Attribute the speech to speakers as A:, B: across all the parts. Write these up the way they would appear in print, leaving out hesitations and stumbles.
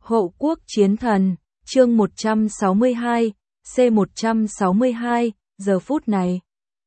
A: Hộ quốc chiến thần, chương 162, C162, giờ phút này.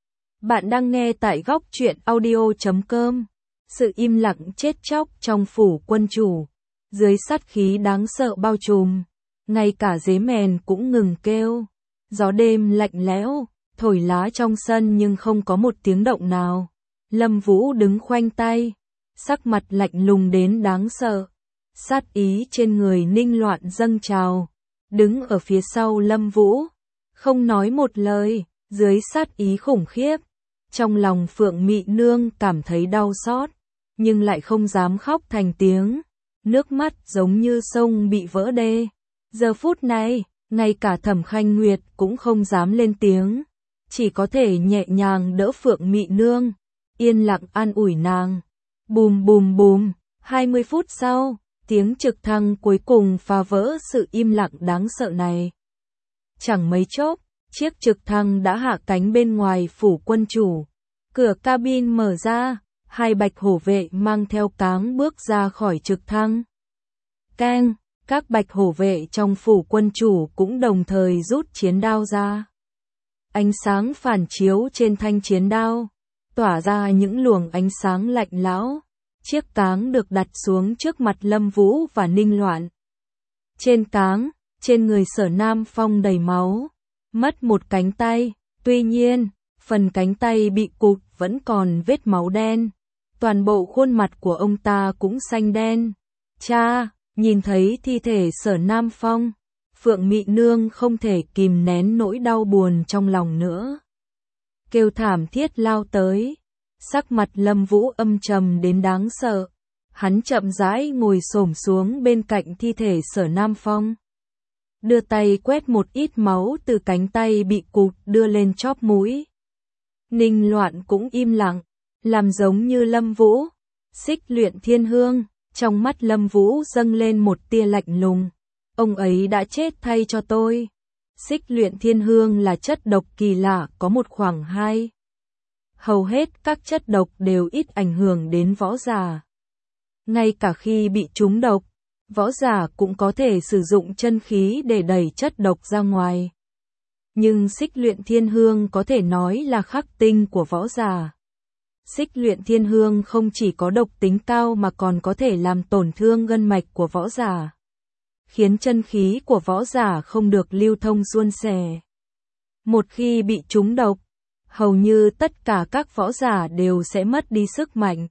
A: Bạn đang nghe tại góc truyện audio.com. Sự im lặng chết chóc trong phủ quân chủ. Dưới sát khí đáng sợ bao trùm. Ngay cả dế mèn cũng ngừng kêu. Gió đêm lạnh lẽo, thổi lá trong sân nhưng không có một tiếng động nào. Lâm Vũ đứng khoanh tay, sắc mặt lạnh lùng đến đáng sợ. Sát ý trên người Ninh Loạn dâng trào, đứng ở phía sau Lâm Vũ, không nói một lời, dưới sát ý khủng khiếp. Trong lòng Phượng Mị Nương cảm thấy đau xót, nhưng lại không dám khóc thành tiếng, nước mắt giống như sông bị vỡ đê. Giờ phút này, ngay cả Thẩm Khanh Nguyệt cũng không dám lên tiếng, chỉ có thể nhẹ nhàng đỡ Phượng Mị Nương, yên lặng an ủi nàng. Bùm bùm bùm, 20 phút sau, tiếng trực thăng cuối cùng phá vỡ sự im lặng đáng sợ này. Chẳng mấy chốc, chiếc trực thăng đã hạ cánh bên ngoài phủ quân chủ. Cửa cabin mở ra, hai bạch hổ vệ mang theo cáng bước ra khỏi trực thăng. Keng, các bạch hổ vệ trong phủ quân chủ cũng đồng thời rút chiến đao ra. Ánh sáng phản chiếu trên thanh chiến đao, tỏa ra những luồng ánh sáng lạnh lẽo. Chiếc cáng được đặt xuống trước mặt Lâm Vũ và Ninh Loạn. Trên cáng, trên người Sở Nam Phong đầy máu, mất một cánh tay, tuy nhiên, phần cánh tay bị cụt vẫn còn vết máu đen. Toàn bộ khuôn mặt của ông ta cũng xanh đen. Cha, nhìn thấy thi thể Sở Nam Phong, Phượng Mị Nương không thể kìm nén nỗi đau buồn trong lòng nữa. Kêu thảm thiết lao tới. Sắc mặt Lâm Vũ âm trầm đến đáng sợ. Hắn chậm rãi ngồi xổm xuống bên cạnh thi thể Sở Nam Phong. Đưa tay quét một ít máu từ cánh tay bị cụt đưa lên chóp mũi. Ninh Loạn cũng im lặng, làm giống như Lâm Vũ. Xích Luyện Thiên Hương, trong mắt Lâm Vũ dâng lên một tia lạnh lùng. Ông ấy đã chết thay cho tôi. Xích Luyện Thiên Hương là chất độc kỳ lạ có một khoảng 2. Hầu hết các chất độc đều ít ảnh hưởng đến võ giả. Ngay cả khi bị trúng độc, võ giả cũng có thể sử dụng chân khí để đẩy chất độc ra ngoài. Nhưng Xích Luyện Thiên Hương có thể nói là khắc tinh của võ giả. Xích Luyện Thiên Hương không chỉ có độc tính cao mà còn có thể làm tổn thương gân mạch của võ giả, khiến chân khí của võ giả không được lưu thông suôn sẻ. Một khi bị trúng độc, hầu như tất cả các võ giả đều sẽ mất đi sức mạnh.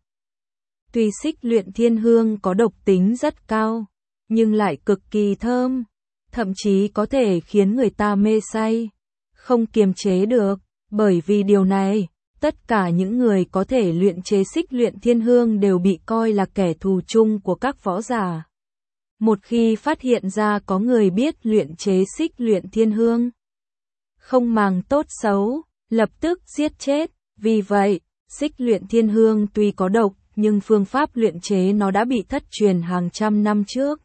A: Tuy Xích Luyện Thiên Hương có độc tính rất cao, nhưng lại cực kỳ thơm, thậm chí có thể khiến người ta mê say, không kiềm chế được. Bởi vì điều này, tất cả những người có thể luyện chế Xích Luyện Thiên Hương đều bị coi là kẻ thù chung của các võ giả. Một khi phát hiện ra có người biết luyện chế Xích Luyện Thiên Hương, không màng tốt xấu, lập tức giết chết. Vì vậy, Xích Luyện Thiên Hương tuy có độc, nhưng phương pháp luyện chế nó đã bị thất truyền hàng trăm năm trước.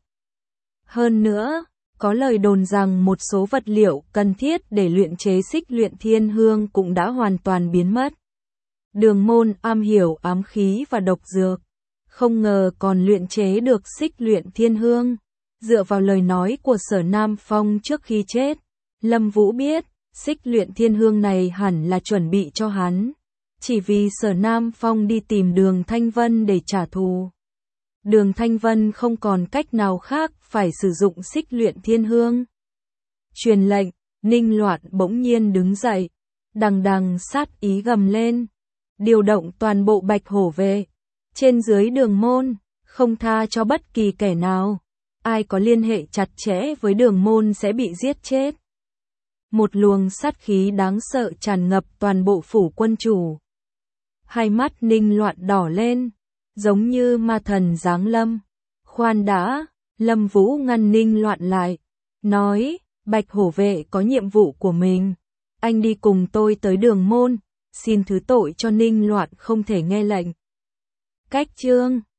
A: Hơn nữa, có lời đồn rằng một số vật liệu cần thiết để luyện chế Xích Luyện Thiên Hương cũng đã hoàn toàn biến mất. Đường Môn am hiểu ám khí và độc dược, không ngờ còn luyện chế được Xích Luyện Thiên Hương. Dựa vào lời nói của Sở Nam Phong trước khi chết, Lâm Vũ biết, Xích Luyện Thiên Hương này hẳn là chuẩn bị cho hắn, chỉ vì Sở Nam Phong đi tìm Đường Thanh Vân để trả thù. Đường Thanh Vân không còn cách nào khác phải sử dụng Xích Luyện Thiên Hương. Truyền lệnh, Ninh Loạn bỗng nhiên đứng dậy, đằng đằng sát ý gầm lên, điều động toàn bộ bạch hổ vệ, trên dưới Đường Môn, không tha cho bất kỳ kẻ nào. Ai có liên hệ chặt chẽ với Đường Môn sẽ bị giết chết. Một luồng sát khí đáng sợ tràn ngập toàn bộ phủ quân chủ. Hai mắt Ninh Loạn đỏ lên, giống như ma thần giáng lâm. Khoan đã, Lâm Vũ ngăn Ninh Loạn lại, nói, bạch hổ vệ có nhiệm vụ của mình. Anh đi cùng tôi tới Đường Môn, xin thứ tội cho Ninh Loạn không thể nghe lệnh. Cách chương